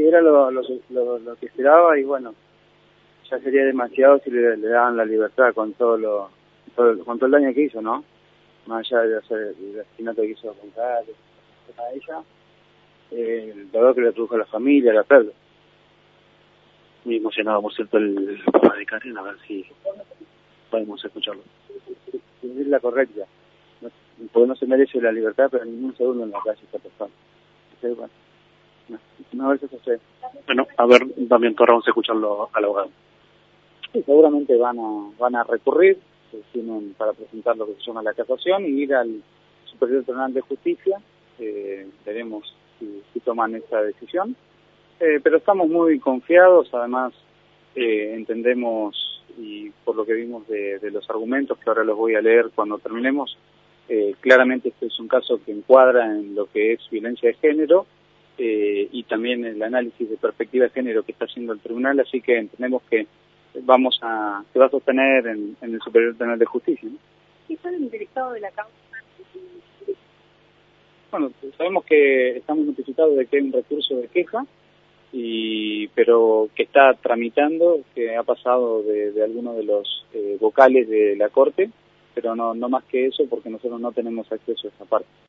era lo que esperaba y bueno, ya sería demasiado si le daban la libertad con con todo el daño que hizo, ¿no? Más allá de hacer el asesinato que hizo a ella, el dolor que le produjo a la familia, a la pérdida. Muy emocionado, por cierto, el papá de Karen, a ver si podemos escucharlo. Es la correcta, porque no se merece la libertad, pero ni un segundo en la calle esta persona. Entonces, bueno, a ver qué sucede. Bueno, a ver, también vamos a escucharlo al abogado. Sí, seguramente van a recurrir, tienen para presentar lo que se llama la casación y ir al Superior Tribunal de Justicia. Veremos si toman esta decisión. Pero estamos muy confiados, además entendemos, y por lo que vimos de los argumentos, que ahora los voy a leer cuando terminemos, claramente este es un caso que encuadra en lo que es violencia de género y también el análisis de perspectiva de género que está haciendo el tribunal, así que entendemos que se va a sostener en el Superior Tribunal de Justicia, ¿no? ¿Qué son el interesado de la causa? Bueno, sabemos que estamos notificados de que hay un recurso de queja, pero que está tramitando, que ha pasado de algunos de los vocales de la Corte, pero no más que eso, porque nosotros no tenemos acceso a esa parte.